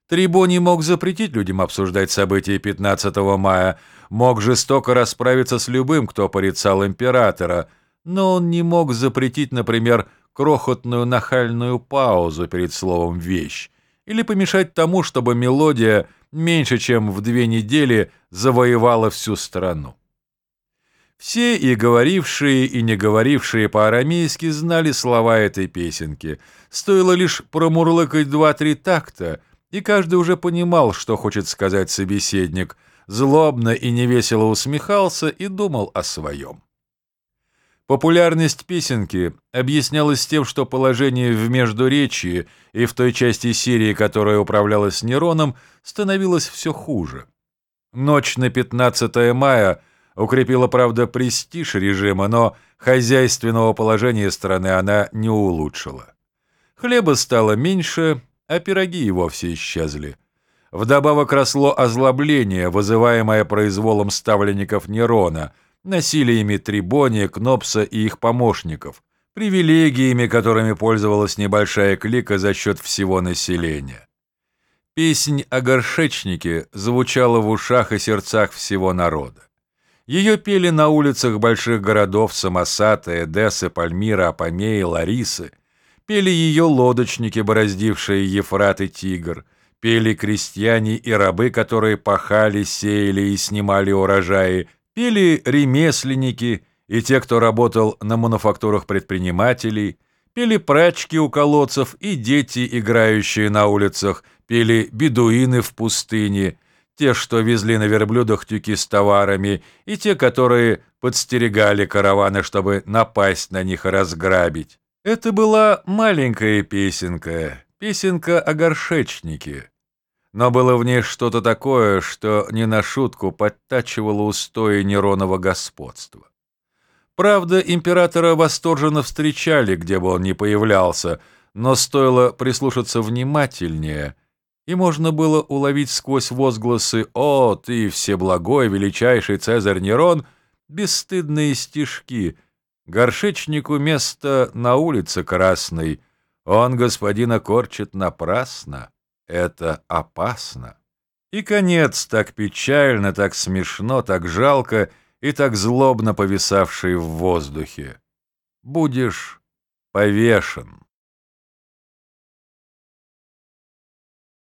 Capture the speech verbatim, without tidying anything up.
Трибоний мог запретить людям обсуждать события пятнадцатого мая, мог жестоко расправиться с любым, кто порицал императора, но он не мог запретить, например, крохотную нахальную паузу перед словом «вещь» или помешать тому, чтобы мелодия меньше чем в две недели завоевала всю страну. Все и говорившие, и не говорившие по-арамейски знали слова этой песенки. Стоило лишь промурлыкать два-три такта, и каждый уже понимал, что хочет сказать собеседник, злобно и невесело усмехался и думал о своем. Популярность песенки объяснялась тем, что положение в Междуречии и в той части Сирии, которая управлялась Нероном, становилось все хуже. Ночь на пятнадцатое мая укрепила, правда, престиж режима, но хозяйственного положения страны она не улучшила. Хлеба стало меньше, а пироги и вовсе исчезли. Вдобавок росло озлобление, вызываемое произволом ставленников Нерона, насилиями Трибония, Кнопса и их помощников, привилегиями, которыми пользовалась небольшая клика за счет всего населения. Песнь о горшечнике звучала в ушах и сердцах всего народа. Ее пели на улицах больших городов Самосата, Эдессы, Пальмира, Апамеи, Ларисы. Пели ее лодочники, бороздившие Ефрат и Тигр. Пели крестьяне и рабы, которые пахали, сеяли и снимали урожаи. Пели ремесленники и те, кто работал на мануфактурах предпринимателей. Пели прачки у колодцев и дети, играющие на улицах. Пели бедуины в пустыне, те, что везли на верблюдах тюки с товарами, и те, которые подстерегали караваны, чтобы напасть на них и разграбить. Это была маленькая песенка, песенка о горшечнике. Но было в ней что-то такое, что не на шутку подтачивало устои Неронова господства. Правда, императора восторженно встречали, где бы он ни появлялся, но стоило прислушаться внимательнее, и можно было уловить сквозь возгласы «О, ты всеблагой, величайший Цезарь Нерон» бесстыдные стишки. Горшечнику место на улице красной, он господина корчит напрасно, это опасно. И конец так печально, так смешно, так жалко и так злобно повисавший в воздухе. Будешь повешен.